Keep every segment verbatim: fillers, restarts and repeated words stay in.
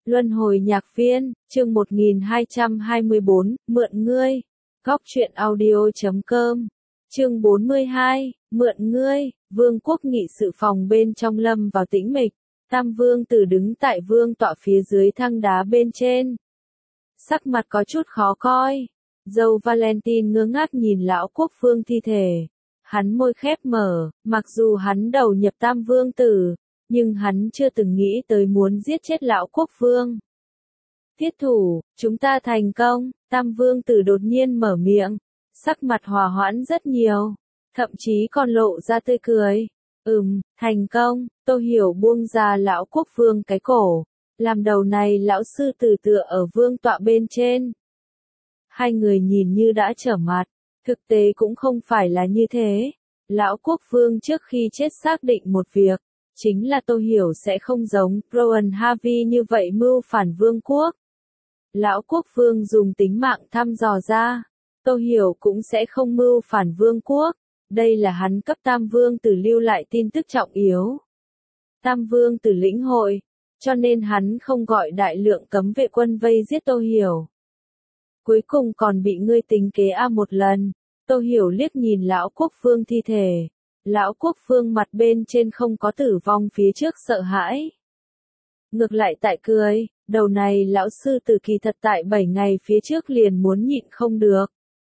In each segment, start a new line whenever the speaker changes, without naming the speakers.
Luân hồi nhạc viên, chương một nghìn hai trăm hai mươi bốn, mượn ngươi. Góc truyện audio chấm com. Chương bốn mươi hai, mượn ngươi. Vương quốc nghị sự phòng bên trong lâm vào tĩnh mịch. Tam vương tử đứng tại vương tọa phía dưới thang đá bên trên. Sắc mặt có chút khó coi. Dâu Valentine ngơ ngác nhìn lão quốc vương thi thể. Hắn môi khép mở, mặc dù hắn đầu nhập tam vương tử, nhưng hắn chưa từng nghĩ tới muốn giết chết lão quốc vương. Thiết thủ, chúng ta thành công, tam vương tử đột nhiên mở miệng, sắc mặt hòa hoãn rất nhiều, thậm chí còn lộ ra tươi cười. Ừm, thành công, Tô Hiểu buông ra lão quốc vương cái cổ, làm đầu này lão sư tử tựa ở vương tọa bên trên. Hai người nhìn như đã trở mặt, thực tế cũng không phải là như thế. Lão quốc vương trước khi chết xác định một việc, chính là Tô Hiểu sẽ không giống Rowan Harvey như vậy mưu phản vương quốc. Lão quốc vương dùng tính mạng thăm dò ra, Tô Hiểu cũng sẽ không mưu phản vương quốc. Đây là hắn cấp tam vương tử lưu lại tin tức trọng yếu. Tam vương tử lĩnh hội, cho nên hắn không gọi đại lượng cấm vệ quân vây giết Tô Hiểu. Cuối cùng còn bị ngươi tính kế a một lần. Tô Hiểu liếc nhìn lão quốc vương thi thể. Lão quốc vương mặt bên trên không có tử vong phía trước sợ hãi. Ngược lại tại cười, đầu này lão sư tử kỳ thật tại bảy ngày phía trước liền muốn nhịn không được.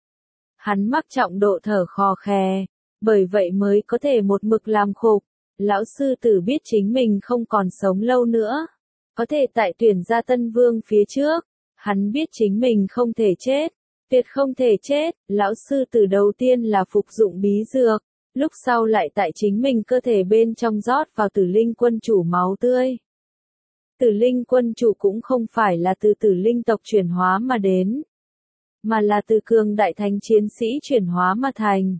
Hắn mắc trọng độ thở khò khè, bởi vậy mới có thể một mực làm khục. Lão sư tử biết chính mình không còn sống lâu nữa, có thể tại tuyển ra tân vương phía trước, hắn biết chính mình không thể chết, tuyệt không thể chết. Lão sư tử đầu tiên là phục dụng bí dược, lúc sau lại tại chính mình cơ thể bên trong rót vào tử linh quân chủ máu tươi. Tử linh quân chủ cũng không phải là từ tử linh tộc chuyển hóa mà đến, mà là từ cường đại thành chiến sĩ chuyển hóa mà thành.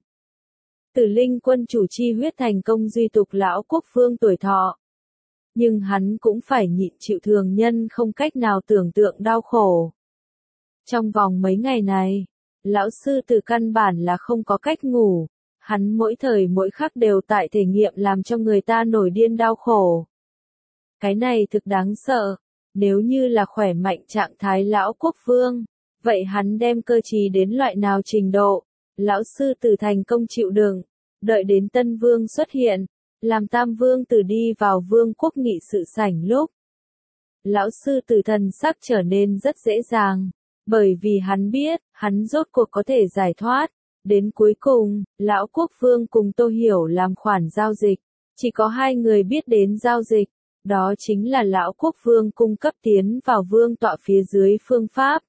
Tử linh quân chủ chi huyết thành công duy tục lão quốc vương tuổi thọ. Nhưng hắn cũng phải nhịn chịu thường nhân không cách nào tưởng tượng đau khổ. Trong vòng mấy ngày này, lão sư tử căn bản là không có cách ngủ, hắn mỗi thời mỗi khắc đều tại thể nghiệm làm cho người ta nổi điên đau khổ. Cái này thực đáng sợ, nếu như là khỏe mạnh trạng thái lão quốc vương, vậy hắn đem cơ trí đến loại nào trình độ, lão sư tử thành công chịu đựng, đợi đến tân vương xuất hiện, làm tam vương tử đi vào vương quốc nghị sự sảnh lúc. Lão sư tử thần sắc trở nên rất dễ dàng, bởi vì hắn biết, hắn rốt cuộc có thể giải thoát. Đến cuối cùng, lão quốc vương cùng Tô Hiểu làm khoản giao dịch, chỉ có hai người biết đến giao dịch, đó chính là lão quốc vương cung cấp tiến vào vương tọa phía dưới phương pháp.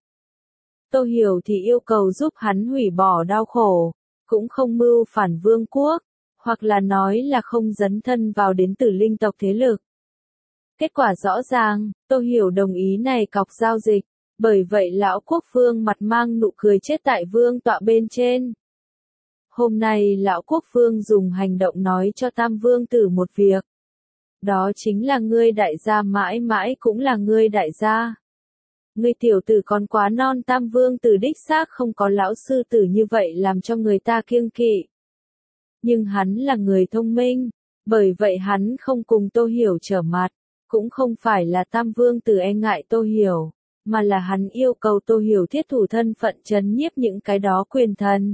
Tô Hiểu thì yêu cầu giúp hắn hủy bỏ đau khổ, cũng không mưu phản vương quốc, hoặc là nói là không dấn thân vào đến tử linh tộc thế lực. Kết quả rõ ràng, Tô Hiểu đồng ý này cọc giao dịch, bởi vậy lão quốc vương mặt mang nụ cười chết tại vương tọa bên trên. Hôm nay lão quốc vương dùng hành động nói cho tam vương tử một việc. Đó chính là ngươi đại gia mãi mãi cũng là ngươi đại gia. Ngươi tiểu tử còn quá non, tam vương tử đích xác không có lão sư tử như vậy làm cho người ta kiêng kỵ. Nhưng hắn là người thông minh, bởi vậy hắn không cùng Tô Hiểu trở mặt, cũng không phải là tam vương tử e ngại Tô Hiểu, mà là hắn yêu cầu Tô Hiểu thiết thủ thân phận trấn nhiếp những cái đó quyền thần.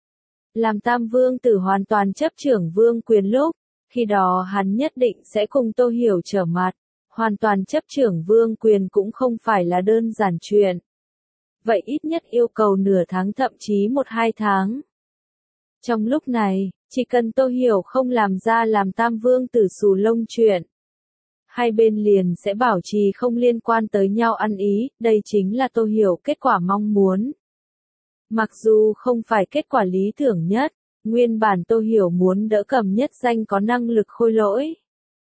Làm tam vương tử hoàn toàn chấp trưởng vương quyền lúc, khi đó hắn nhất định sẽ cùng Tô Hiểu trở mặt, hoàn toàn chấp trưởng vương quyền cũng không phải là đơn giản chuyện. Vậy ít nhất yêu cầu nửa tháng thậm chí một hai tháng. Trong lúc này, chỉ cần Tô Hiểu không làm ra làm tam vương tử xù lông chuyện, hai bên liền sẽ bảo trì không liên quan tới nhau ăn ý, đây chính là Tô Hiểu kết quả mong muốn. Mặc dù không phải kết quả lý tưởng nhất, nguyên bản Tô Hiểu muốn đỡ cầm nhất danh có năng lực khôi lỗi.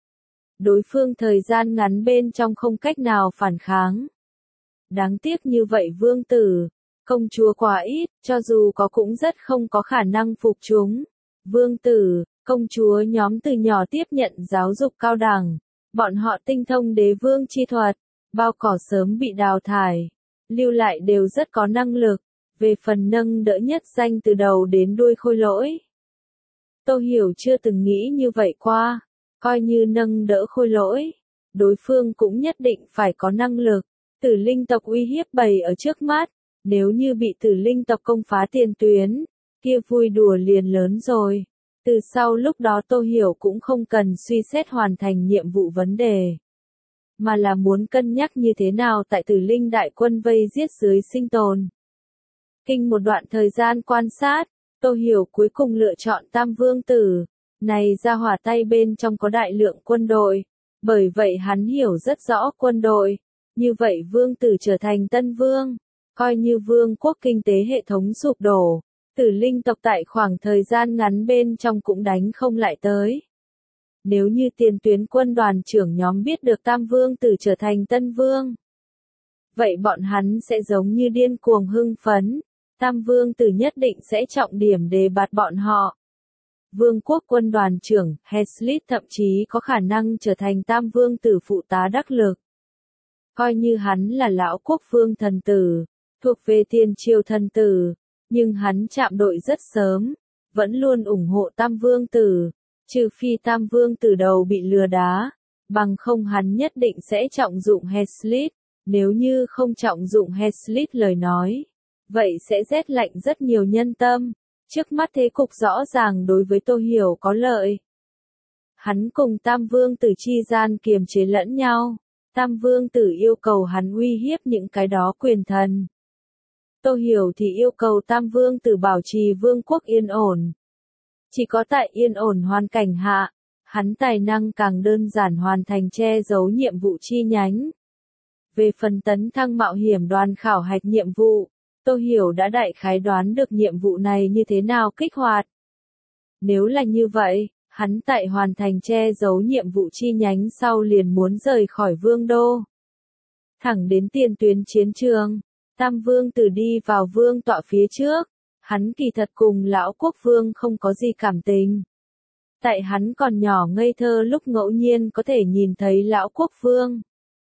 Đối phương thời gian ngắn bên trong không cách nào phản kháng. Đáng tiếc như vậy vương tử, công chúa quá ít, cho dù có cũng rất không có khả năng phục chúng. Vương tử, công chúa nhóm từ nhỏ tiếp nhận giáo dục cao đẳng, bọn họ tinh thông đế vương chi thuật, bao cỏ sớm bị đào thải, lưu lại đều rất có năng lực, về phần nâng đỡ nhất danh từ đầu đến đuôi khôi lỗi. Tô Hiểu chưa từng nghĩ như vậy qua, coi như nâng đỡ khôi lỗi, đối phương cũng nhất định phải có năng lực. Tử linh tộc uy hiếp bày ở trước mắt, nếu như bị tử linh tộc công phá tiền tuyến, kia vui đùa liền lớn rồi. Từ sau lúc đó Tô Hiểu cũng không cần suy xét hoàn thành nhiệm vụ vấn đề, mà là muốn cân nhắc như thế nào tại tử linh đại quân vây giết dưới sinh tồn. Kinh một đoạn thời gian quan sát, Tô Hiểu cuối cùng lựa chọn Tam Vương Tử. Này ra hỏa tay bên trong có đại lượng quân đội, bởi vậy hắn hiểu rất rõ quân đội. Như vậy Vương Tử trở thành tân vương, coi như vương quốc kinh tế hệ thống sụp đổ, tử linh tộc tại khoảng thời gian ngắn bên trong cũng đánh không lại tới. Nếu như tiền tuyến quân đoàn trưởng nhóm biết được Tam Vương Tử trở thành tân vương, vậy bọn hắn sẽ giống như điên cuồng hưng phấn, Tam Vương Tử nhất định sẽ trọng điểm đề bạt bọn họ. Vương quốc quân đoàn trưởng, Heslit thậm chí có khả năng trở thành Tam Vương Tử phụ tá đắc lực. Coi như hắn là lão quốc vương thần tử, thuộc về tiền triều thần tử, nhưng hắn chạm đội rất sớm, vẫn luôn ủng hộ Tam Vương Tử, trừ phi Tam Vương Tử đầu bị lừa đá, bằng không hắn nhất định sẽ trọng dụng Heslit, nếu như không trọng dụng Heslit lời nói, vậy sẽ rét lạnh rất nhiều nhân tâm. Trước mắt thế cục rõ ràng đối với Tô Hiểu có lợi. Hắn cùng Tam Vương Tử chi gian kiềm chế lẫn nhau. Tam Vương Tử yêu cầu hắn uy hiếp những cái đó quyền thần. Tô Hiểu thì yêu cầu Tam Vương Tử bảo trì vương quốc yên ổn. Chỉ có tại yên ổn hoàn cảnh hạ, hắn tài năng càng đơn giản hoàn thành che giấu nhiệm vụ chi nhánh. Về phần tấn thăng mạo hiểm đoàn khảo hạch nhiệm vụ, Tô Hiểu đã đại khái đoán được nhiệm vụ này như thế nào kích hoạt. Nếu là như vậy, hắn tại hoàn thành che giấu nhiệm vụ chi nhánh sau liền muốn rời khỏi vương đô. Thẳng đến tiền tuyến chiến trường, Tam Vương Tử đi vào vương tọa phía trước, hắn kỳ thật cùng lão quốc vương không có gì cảm tình. Tại hắn còn nhỏ ngây thơ lúc ngẫu nhiên có thể nhìn thấy lão quốc vương.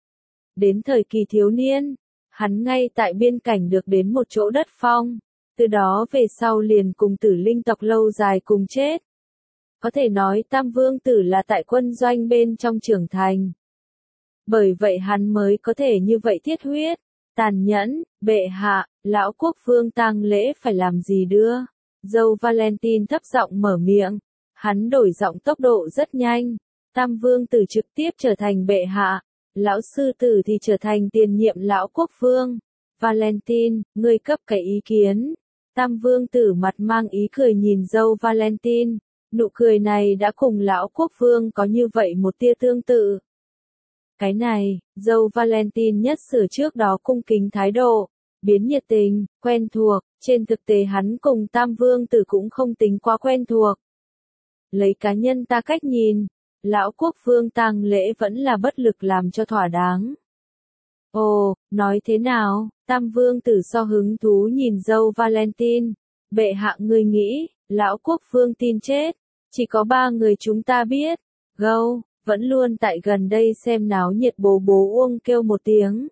Đến thời kỳ thiếu niên, hắn ngay tại biên cảnh được đến một chỗ đất phong, từ đó về sau liền cùng tử linh tộc lâu dài cùng chết. Có thể nói Tam Vương Tử là tại quân doanh bên trong trưởng thành. Bởi vậy hắn mới có thể như vậy thiết huyết, tàn nhẫn, bệ hạ, lão quốc vương tang lễ phải làm gì đưa. Dâu Valentine thấp giọng mở miệng, hắn đổi giọng tốc độ rất nhanh. Tam Vương Tử trực tiếp trở thành bệ hạ, lão sư tử thì trở thành tiền nhiệm lão quốc vương. Valentine, ngươi cấp cái ý kiến. Tam Vương Tử mặt mang ý cười nhìn dâu Valentine. Nụ cười này đã cùng lão quốc vương có như vậy một tia tương tự. Cái này, dâu Valentine nhất sửa trước đó cung kính thái độ, biến nhiệt tình, quen thuộc, trên thực tế hắn cùng Tam Vương Tử cũng không tính quá quen thuộc. Lấy cá nhân ta cách nhìn, lão quốc vương tang lễ vẫn là bất lực làm cho thỏa đáng. Ồ, nói thế nào, Tam Vương Tử so hứng thú nhìn dâu Valentine, bệ hạ ngươi nghĩ, lão quốc vương tin chết, chỉ có ba người chúng ta biết, gâu, vẫn luôn tại gần đây xem náo nhiệt bố bố Uông kêu một tiếng.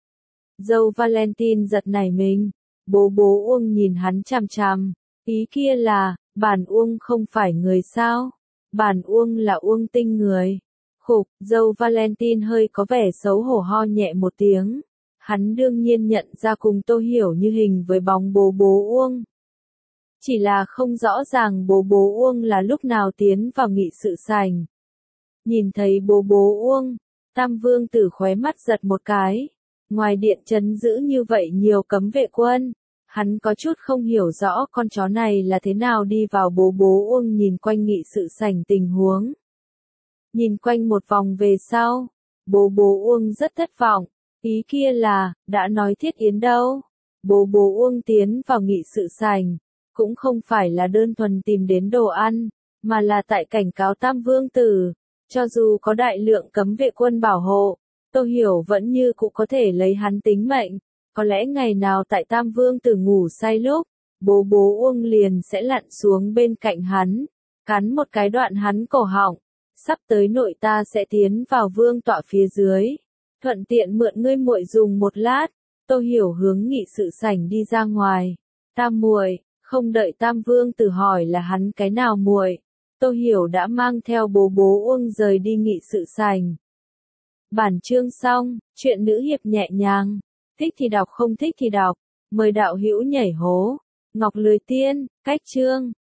Dâu Valentine giật nảy mình, bố bố Uông nhìn hắn chằm chằm, ý kia là, bản Uông không phải người sao, bản Uông là Uông Tinh người. Khục, dâu Valentine hơi có vẻ xấu hổ ho nhẹ một tiếng, hắn đương nhiên nhận ra cùng Tô Hiểu như hình với bóng bố bố Uông. Chỉ là không rõ ràng bố bố Uông là lúc nào tiến vào nghị sự sảnh. Nhìn thấy bố bố Uông, Tam Vương Tử khóe mắt giật một cái. Ngoài điện trấn giữ như vậy nhiều cấm vệ quân, hắn có chút không hiểu rõ con chó này là thế nào đi vào. Bố bố Uông nhìn quanh nghị sự sảnh tình huống. Nhìn quanh một vòng về sau, bố bố Uông rất thất vọng, ý kia là, đã nói thiết yến đâu. Bố bố Uông tiến vào nghị sự sảnh, cũng không phải là đơn thuần tìm đến đồ ăn, mà là tại cảnh cáo Tam Vương Tử, cho dù có đại lượng cấm vệ quân bảo hộ, Tô Hiểu vẫn như cũng có thể lấy hắn tính mệnh, có lẽ ngày nào tại Tam Vương Tử ngủ say lúc, bố bố Uông liền sẽ lặn xuống bên cạnh hắn, cắn một cái đoạn hắn cổ họng, sắp tới nội ta sẽ tiến vào vương tọa phía dưới, thuận tiện mượn ngươi muội dùng một lát. Tô Hiểu hướng nghị sự sảnh đi ra ngoài. Tam muội, không đợi Tam Vương Tử hỏi là hắn cái nào muội, Tô Hiểu đã mang theo bố bố Uông rời đi nghị sự sảnh. Bản chương xong, chuyện nữ hiệp nhẹ nhàng. Thích thì đọc không thích thì đọc. Mời đạo hữu nhảy hố. Ngọc Lười Tiên, cách chương.